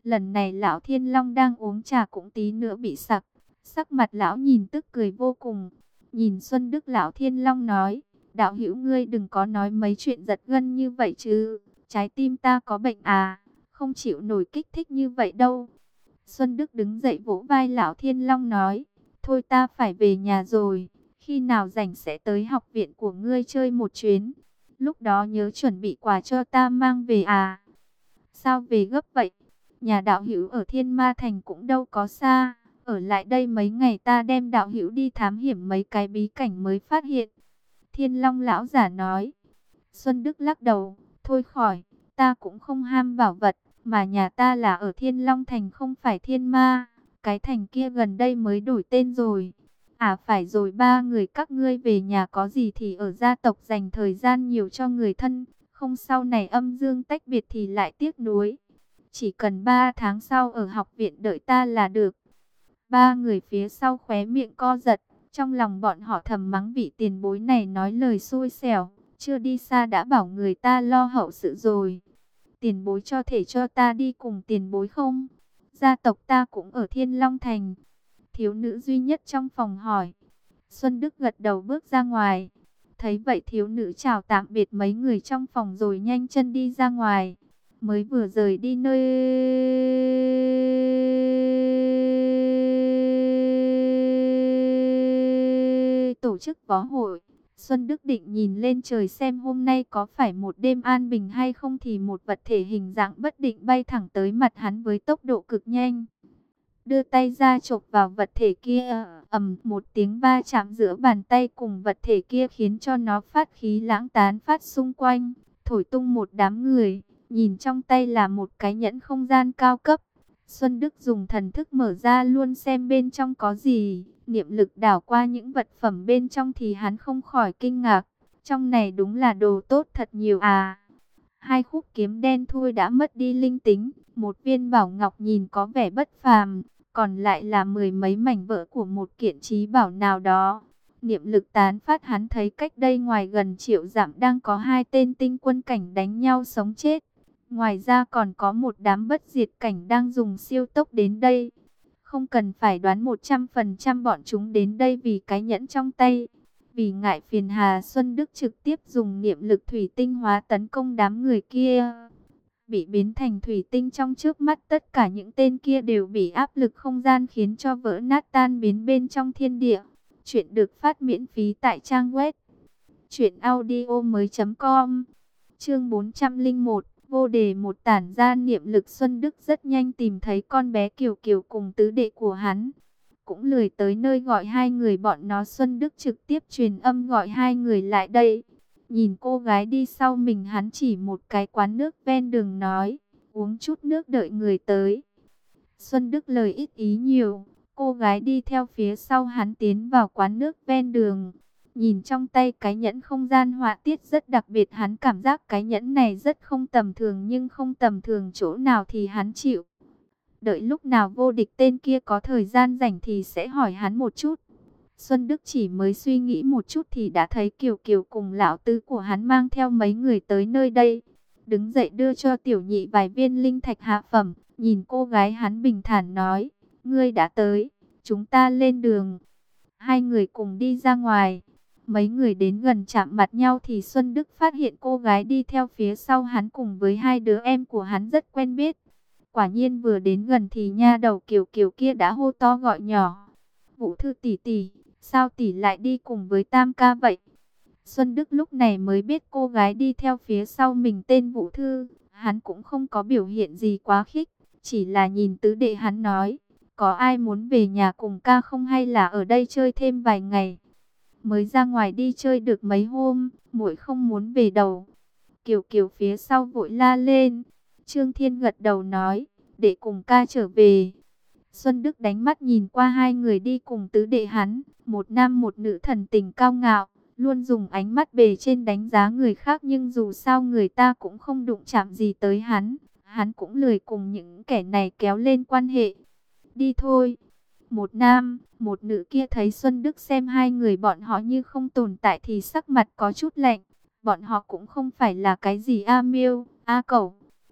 Lần này lão Thiên Long đang uống trà cũng tí nữa bị sặc. Sắc mặt lão nhìn tức cười vô cùng. Nhìn Xuân Đức, lão Thiên Long nói, đạo hữu ngươi đừng có nói mấy chuyện giật gân như vậy chứ. Trái tim ta có bệnh à, không chịu nổi kích thích như vậy đâu. Xuân Đức đứng dậy vỗ vai lão Thiên Long nói, thôi ta phải về nhà rồi. Khi nào rảnh sẽ tới học viện của ngươi chơi một chuyến. Lúc đó nhớ chuẩn bị quà cho ta mang về à. Sao về gấp vậy? Nhà đạo hữu ở Thiên Ma Thành cũng đâu có xa. Ở lại đây mấy ngày ta đem đạo hữu đi thám hiểm mấy cái bí cảnh mới phát hiện. Thiên Long lão giả nói. Xuân Đức lắc đầu. Thôi khỏi, ta cũng không ham bảo vật. Mà nhà ta là ở Thiên Long Thành không phải Thiên Ma. Cái thành kia gần đây mới đổi tên rồi. À phải rồi, ba người các ngươi về nhà có gì thì ở gia tộc dành thời gian nhiều cho người thân. Không sau này âm dương tách biệt thì lại tiếc nuối. Chỉ cần ba tháng sau ở học viện đợi ta là được. Ba người phía sau khóe miệng co giật. Trong lòng bọn họ thầm mắng vị tiền bối này nói lời xui xẻo. Chưa đi xa đã bảo người ta lo hậu sự rồi. Tiền bối cho thể cho ta đi cùng tiền bối không? Gia tộc ta cũng ở Thiên Long Thành. Thiếu nữ duy nhất trong phòng hỏi. Xuân Đức gật đầu bước ra ngoài. Thấy vậy thiếu nữ chào tạm biệt mấy người trong phòng rồi nhanh chân đi ra ngoài. Mới vừa rời đi nơi tổ chức võ hội, Xuân Đức định nhìn lên trời xem hôm nay có phải một đêm an bình hay không thì một vật thể hình dạng bất định bay thẳng tới mặt hắn với tốc độ cực nhanh. Đưa tay ra chộp vào vật thể kia, ầm một tiếng va chạm giữa bàn tay cùng vật thể kia khiến cho nó phát khí lãng tán phát xung quanh, thổi tung một đám người. Nhìn trong tay là một cái nhẫn không gian cao cấp. Xuân Đức dùng thần thức mở ra luôn xem bên trong có gì. Niệm lực đảo qua những vật phẩm bên trong thì hắn không khỏi kinh ngạc. Trong này đúng là đồ tốt thật nhiều à. Hai khúc kiếm đen thui đã mất đi linh tính. Một viên bảo ngọc nhìn có vẻ bất phàm. Còn lại là mười mấy mảnh vỡ của một kiện trí bảo nào đó. Niệm lực tán phát, hắn thấy cách đây ngoài gần triệu dặm đang có hai tên tinh quân cảnh đánh nhau sống chết. Ngoài ra còn có một đám bất diệt cảnh đang dùng siêu tốc đến đây. Không cần phải đoán một trăm phần trăm bọn chúng đến đây vì cái nhẫn trong tay. Vì ngại phiền hà, Xuân Đức trực tiếp dùng niệm lực thủy tinh hóa tấn công đám người kia. Bị biến thành thủy tinh trong trước mắt, tất cả những tên kia đều bị áp lực không gian khiến cho vỡ nát tan biến bên trong thiên địa. Chuyện được phát miễn phí tại trang web truyện audio mới chấm com. Chương bốn trăm lẻ một. Vô đề một tản ra niệm lực. Xuân Đức rất nhanh tìm thấy con bé Kiều Kiều cùng tứ đệ của hắn. Cũng lười tới nơi gọi hai người bọn nó. Xuân Đức trực tiếp truyền âm gọi hai người lại đây. Nhìn cô gái đi sau mình, hắn chỉ một cái quán nước ven đường nói, uống chút nước đợi người tới. Xuân Đức lời ít ý nhiều. Cô gái đi theo phía sau hắn tiến vào quán nước ven đường. Nhìn trong tay cái nhẫn không gian họa tiết rất đặc biệt, hắn cảm giác cái nhẫn này rất không tầm thường, nhưng không tầm thường chỗ nào thì hắn chịu. Đợi lúc nào vô địch tên kia có thời gian rảnh thì sẽ hỏi hắn một chút. Xuân Đức chỉ mới suy nghĩ một chút thì đã thấy Kiều Kiều cùng lão tứ của hắn mang theo mấy người tới nơi đây. Đứng dậy đưa cho tiểu nhị vài viên linh thạch hạ phẩm. Nhìn cô gái hắn bình thản nói, ngươi đã tới, chúng ta lên đường. Hai người cùng đi ra ngoài. Mấy người đến gần chạm mặt nhau thì Xuân Đức phát hiện cô gái đi theo phía sau hắn cùng với hai đứa em của hắn rất quen biết. Quả nhiên vừa đến gần thì nha đầu Kiều Kiều kia đã hô to gọi nhỏ. Vũ Thư tỷ tỷ, sao tỷ lại đi cùng với Tam ca vậy? Xuân Đức lúc này mới biết cô gái đi theo phía sau mình tên Vũ Thư. Hắn cũng không có biểu hiện gì quá khích, chỉ là nhìn tứ đệ hắn nói, có ai muốn về nhà cùng ca không hay là ở đây chơi thêm vài ngày? Mới ra ngoài đi chơi được mấy hôm, muội không muốn về đâu. Kiều Kiều phía sau vội la lên. Trương Thiên gật đầu nói, để cùng ca trở về. Xuân Đức đánh mắt nhìn qua hai người đi cùng tứ đệ hắn, một nam một nữ thần tình cao ngạo, luôn dùng ánh mắt bề trên đánh giá người khác, nhưng dù sao người ta cũng không đụng chạm gì tới hắn. Hắn cũng lười cùng những kẻ này kéo lên quan hệ. Đi thôi. Một nam, một nữ kia thấy Xuân Đức xem hai người bọn họ như không tồn tại thì sắc mặt có chút lạnh. Bọn họ cũng không phải là cái gì A Miêu, A Cẩu.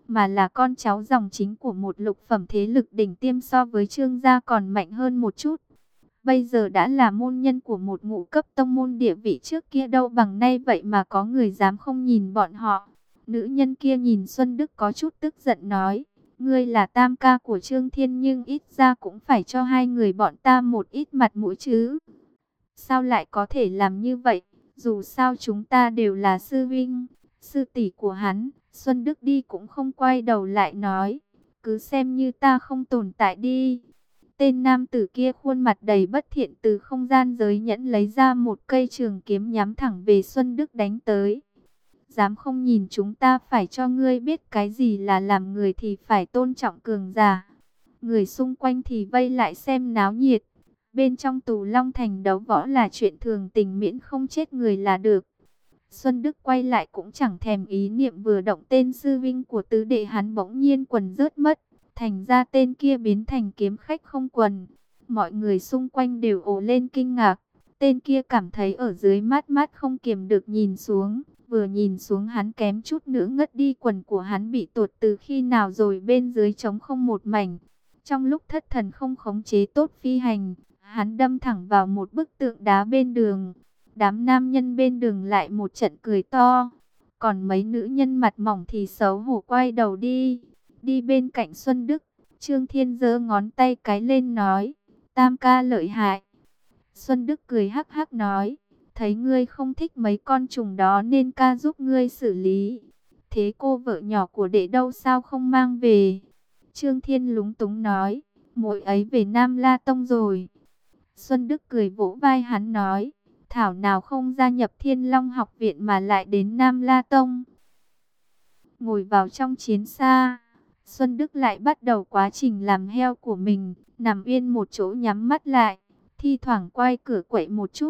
mà là con cháu dòng chính của một lục phẩm thế lực đỉnh tiêm, so với Trương gia còn mạnh hơn một chút. Bây giờ đã là môn nhân của một ngũ cấp tông môn, địa vị trước kia đâu bằng nay, vậy mà có người dám không nhìn bọn họ. Nữ nhân kia nhìn Xuân Đức có chút tức giận nói, ngươi là tam ca của Trương Thiên nhưng ít ra cũng phải cho hai người bọn ta một ít mặt mũi chứ. Sao lại có thể làm như vậy, dù sao chúng ta đều là sư vinh, sư tỷ của hắn. Xuân Đức đi cũng không quay đầu lại nói, cứ xem như ta không tồn tại đi. Tên nam tử kia khuôn mặt đầy bất thiện từ không gian giới nhẫn lấy ra một cây trường kiếm nhắm thẳng về Xuân Đức đánh tới. Dám không nhìn chúng ta, phải cho ngươi biết cái gì là làm người thì phải tôn trọng cường giả. Người xung quanh thì vây lại xem náo nhiệt. Bên trong Tù Long Thành đấu võ là chuyện thường tình, miễn không chết người là được. Xuân Đức quay lại cũng chẳng thèm ý niệm vừa động tên sư vinh của tứ đệ hắn bỗng nhiên quần rớt mất. Thành ra tên kia biến thành kiếm khách không quần. Mọi người xung quanh đều ồ lên kinh ngạc. Tên kia cảm thấy ở dưới mát mát không kiềm được nhìn xuống. Vừa nhìn xuống hắn kém chút nữa ngất đi, quần của hắn bị tuột từ khi nào rồi, bên dưới trống không một mảnh. Trong lúc thất thần không khống chế tốt phi hành, hắn đâm thẳng vào một bức tượng đá bên đường. Đám nam nhân bên đường lại một trận cười to. Còn mấy nữ nhân mặt mỏng thì xấu hổ quay đầu đi. Đi bên cạnh Xuân Đức, Trương Thiên giơ ngón tay cái lên nói, tam ca lợi hại. Xuân Đức cười hắc hắc nói, thấy ngươi không thích mấy con trùng đó nên ca giúp ngươi xử lý. Thế cô vợ nhỏ của đệ đâu, sao không mang về? Trương Thiên lúng túng nói, muội ấy về Nam La Tông rồi. Xuân Đức cười vỗ vai hắn nói, thảo nào không gia nhập Thiên Long học viện mà lại đến Nam La Tông. Ngồi vào trong chiến xa, Xuân Đức lại bắt đầu quá trình làm heo của mình, nằm yên một chỗ nhắm mắt lại, thi thoảng quay cửa quậy một chút.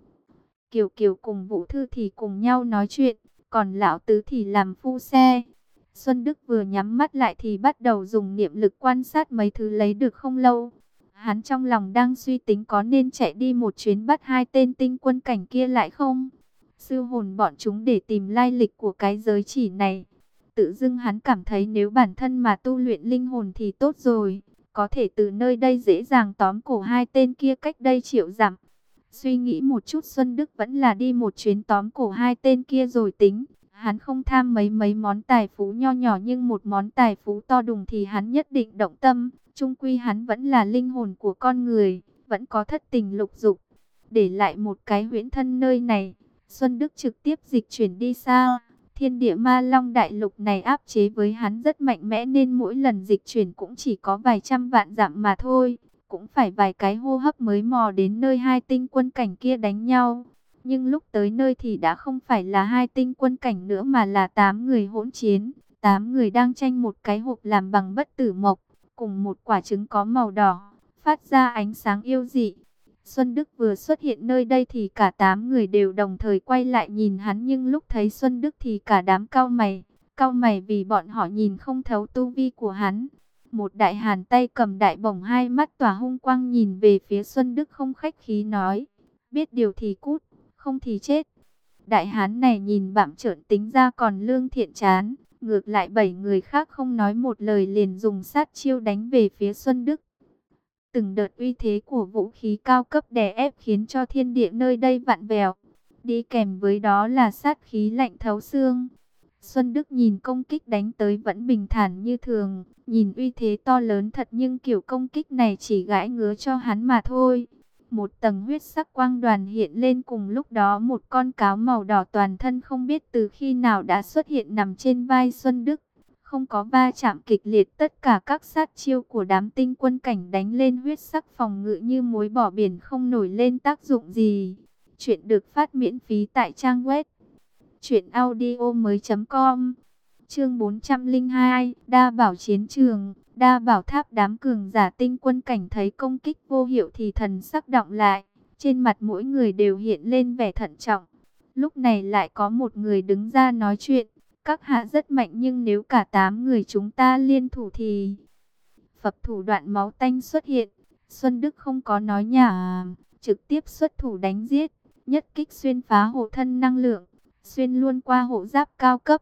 Kiều Kiều cùng Vũ Thư thì cùng nhau nói chuyện, còn lão tứ thì làm phu xe. Xuân Đức vừa nhắm mắt lại thì bắt đầu dùng niệm lực quan sát mấy thứ lấy được không lâu. Hắn trong lòng đang suy tính có nên chạy đi một chuyến bắt hai tên tinh quân cảnh kia lại không? Sư hồn bọn chúng để tìm lai lịch của cái giới chỉ này. Tự dưng hắn cảm thấy nếu bản thân mà tu luyện linh hồn thì tốt rồi. Có thể từ nơi đây dễ dàng tóm cổ hai tên kia cách đây triệu dặm. Suy nghĩ một chút, Xuân Đức vẫn là đi một chuyến tóm cổ hai tên kia rồi tính. Hắn không tham mấy mấy món tài phú nho nhỏ, nhưng một món tài phú to đùng thì hắn nhất định động tâm. Chung quy hắn vẫn là linh hồn của con người, vẫn có thất tình lục dục. Để lại một cái huyễn thân nơi này, Xuân Đức trực tiếp dịch chuyển đi xa. Thiên địa ma long đại lục này áp chế với hắn rất mạnh mẽ, nên mỗi lần dịch chuyển cũng chỉ có vài trăm vạn dặm mà thôi. Cũng phải vài cái hô hấp mới mò đến nơi hai tinh quân cảnh kia đánh nhau. Nhưng lúc tới nơi thì đã không phải là hai tinh quân cảnh nữa mà là tám người hỗn chiến. Tám người đang tranh một cái hộp làm bằng bất tử mộc, cùng một quả trứng có màu đỏ, phát ra ánh sáng yêu dị. Xuân Đức vừa xuất hiện nơi đây thì cả tám người đều đồng thời quay lại nhìn hắn, nhưng lúc thấy Xuân Đức thì cả đám cau mày, cau mày vì bọn họ nhìn không thấu tu vi của hắn. Một đại hàn tay cầm đại bổng, hai mắt tỏa hung quang nhìn về phía Xuân Đức không khách khí nói, biết điều thì cút, không thì chết. Đại hán này nhìn bặm trợn tính ra còn lương thiện chán, ngược lại bảy người khác không nói một lời liền dùng sát chiêu đánh về phía Xuân Đức. Từng đợt uy thế của vũ khí cao cấp đè ép khiến cho thiên địa nơi đây vặn vẹo. Đi kèm với đó là sát khí lạnh thấu xương. Xuân Đức nhìn công kích đánh tới vẫn bình thản như thường. Nhìn uy thế to lớn thật, nhưng kiểu công kích này chỉ gãi ngứa cho hắn mà thôi. Một tầng huyết sắc quang đoàn hiện lên, cùng lúc đó một con cáo màu đỏ toàn thân không biết từ khi nào đã xuất hiện nằm trên vai Xuân Đức. Không có va chạm kịch liệt, tất cả các sát chiêu của đám tinh quân cảnh đánh lên huyết sắc phòng ngự như muối bỏ biển, không nổi lên tác dụng gì. Chuyện được phát miễn phí tại trang web truyện audio mới chấm com. Chương bốn trăm lẻ hai, đa bảo chiến trường, đa bảo tháp. Đám cường giả tinh quân cảnh thấy công kích vô hiệu thì thần sắc đọng lại, trên mặt mỗi người đều hiện lên vẻ thận trọng. Lúc này lại có một người đứng ra nói chuyện, các hạ rất mạnh nhưng nếu cả tám người chúng ta liên thủ thì... Phập thủ đoạn máu tanh xuất hiện, Xuân Đức không có nói nhả, trực tiếp xuất thủ đánh giết, nhất kích xuyên phá hộ thân năng lượng, xuyên luôn qua hộ giáp cao cấp.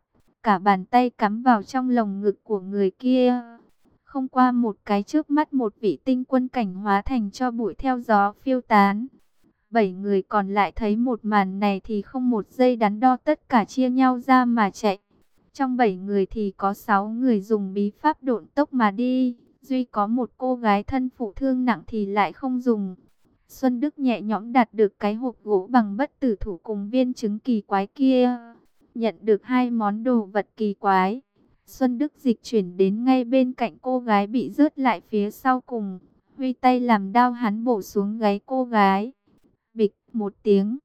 cả bàn tay cắm vào trong lồng ngực của người kia. Không qua một cái chớp mắt, một vị tinh quân cảnh hóa thành tro bụi theo gió phiêu tán. Bảy người còn lại thấy một màn này thì không một giây đắn đo, tất cả chia nhau ra mà chạy. Trong bảy người thì có sáu người dùng bí pháp độn tốc mà đi, duy có một cô gái thân phụ thương nặng thì lại không dùng. Xuân Đức nhẹ nhõm đạt được cái hộp gỗ bằng bất tử thủ cùng viên trứng kỳ quái kia. Nhận được hai món đồ vật kỳ quái, Xuân Đức dịch chuyển đến ngay bên cạnh cô gái bị rớt lại phía sau cùng. Huy tay làm đao, hắn bổ xuống gáy cô gái. Bịch một tiếng,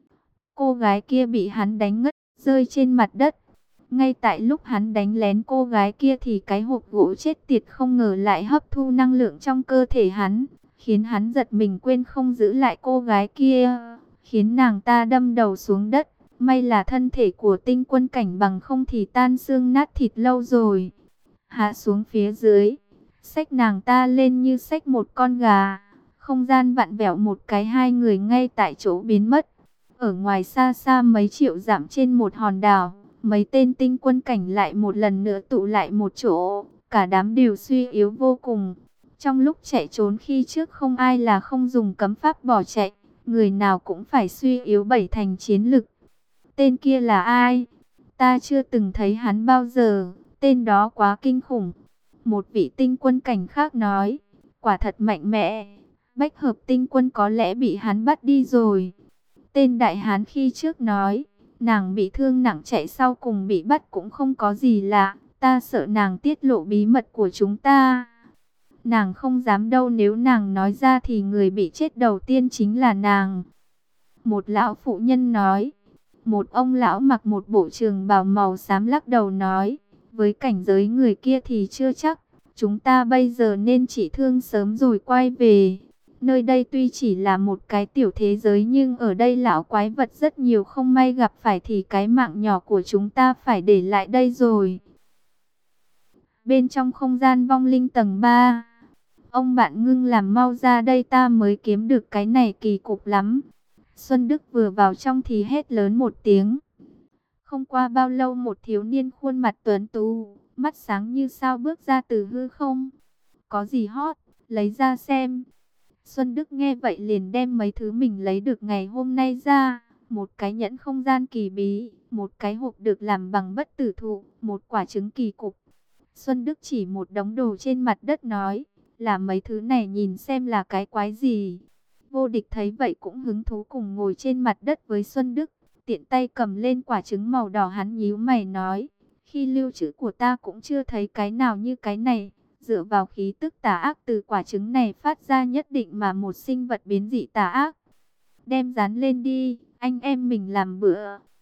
cô gái kia bị hắn đánh ngất, rơi trên mặt đất. Ngay tại lúc hắn đánh lén cô gái kia thì cái hộp gỗ chết tiệt không ngờ lại hấp thu năng lượng trong cơ thể hắn, khiến hắn giật mình quên không giữ lại cô gái kia, khiến nàng ta đâm đầu xuống đất. May là thân thể của tinh quân cảnh, bằng không thì tan xương nát thịt lâu rồi. Hạ xuống phía dưới, xách nàng ta lên như xách một con gà. Không gian vặn vẹo một cái, hai người ngay tại chỗ biến mất. Ở ngoài xa xa mấy triệu dặm trên một hòn đảo, mấy tên tinh quân cảnh lại một lần nữa tụ lại một chỗ. Cả đám đều suy yếu vô cùng. Trong lúc chạy trốn khi trước không ai là không dùng cấm pháp bỏ chạy, người nào cũng phải suy yếu bảy thành chiến lực. Tên kia là ai? Ta chưa từng thấy hắn bao giờ, tên đó quá kinh khủng. Một vị tinh quân cảnh khác nói, quả thật mạnh mẽ. Bách hợp tinh quân có lẽ bị hắn bắt đi rồi. Tên đại hán khi trước nói, nàng bị thương nặng chạy sau cùng bị bắt cũng không có gì lạ. Ta sợ nàng tiết lộ bí mật của chúng ta. Nàng không dám đâu, nếu nàng nói ra thì người bị chết đầu tiên chính là nàng. Một lão phụ nhân nói. Một ông lão mặc một bộ trường bào màu xám lắc đầu nói, với cảnh giới người kia thì chưa chắc. Chúng ta bây giờ nên trị thương sớm rồi quay về. Nơi đây tuy chỉ là một cái tiểu thế giới, nhưng ở đây lão quái vật rất nhiều, không may gặp phải thì cái mạng nhỏ của chúng ta phải để lại đây rồi. Bên trong không gian vong linh tầng ba, ông bạn Ngưng làm mau ra đây, ta mới kiếm được cái này kỳ cục lắm. Xuân Đức vừa vào trong thì hét lớn một tiếng. Không qua bao lâu, một thiếu niên khuôn mặt tuấn tú, mắt sáng như sao bước ra từ hư không. Có gì hot, lấy ra xem. Xuân Đức nghe vậy liền đem mấy thứ mình lấy được ngày hôm nay ra. Một cái nhẫn không gian kỳ bí, một cái hộp được làm bằng bất tử thụ, một quả trứng kỳ cục. Xuân Đức chỉ một đống đồ trên mặt đất nói, là mấy thứ này nhìn xem là cái quái gì. Vô Địch thấy vậy cũng hứng thú cùng ngồi trên mặt đất với Xuân Đức, tiện tay cầm lên quả trứng màu đỏ. Hắn nhíu mày nói, khi lưu trữ của ta cũng chưa thấy cái nào như cái này. Dựa vào khí tức tà ác từ quả trứng này phát ra, nhất định mà một sinh vật biến dị tà ác. Đem dán lên đi, anh em mình làm bữa.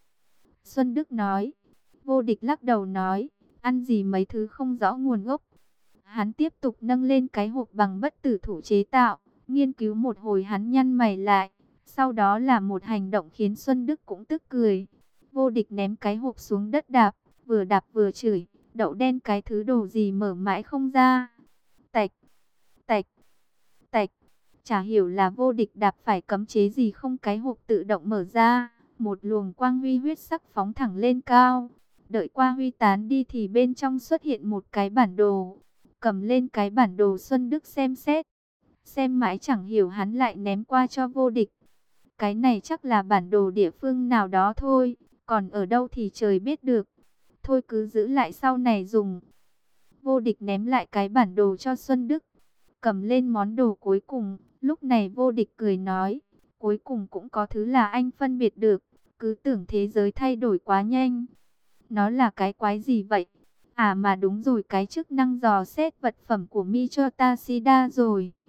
Xuân Đức nói. Vô Địch lắc đầu nói, ăn gì mấy thứ không rõ nguồn gốc. Hắn tiếp tục nâng lên cái hộp bằng bất tử thủ chế tạo. Nghiên cứu một hồi hắn nhăn mày lại. Sau đó là một hành động khiến Xuân Đức cũng tức cười. Vô Địch ném cái hộp xuống đất đạp, vừa đạp vừa chửi, đậu đen cái thứ đồ gì mở mãi không ra. Tạch, tạch, tạch. Chả hiểu là Vô Địch đạp phải cấm chế gì không, cái hộp tự động mở ra. Một luồng quang huy huyết sắc phóng thẳng lên cao. Đợi qua huy tán đi thì bên trong xuất hiện một cái bản đồ. Cầm lên cái bản đồ, Xuân Đức xem xét. Xem mãi chẳng hiểu, hắn lại ném qua cho Vô Địch. Cái này chắc là bản đồ địa phương nào đó thôi, còn ở đâu thì trời biết được. Thôi cứ giữ lại sau này dùng. Vô Địch ném lại cái bản đồ cho Xuân Đức, cầm lên món đồ cuối cùng. Lúc này Vô Địch cười nói, cuối cùng cũng có thứ là anh phân biệt được. Cứ tưởng thế giới thay đổi quá nhanh. Nó là cái quái gì vậy? À mà đúng rồi, cái chức năng dò xét vật phẩm của Micho Tashida rồi.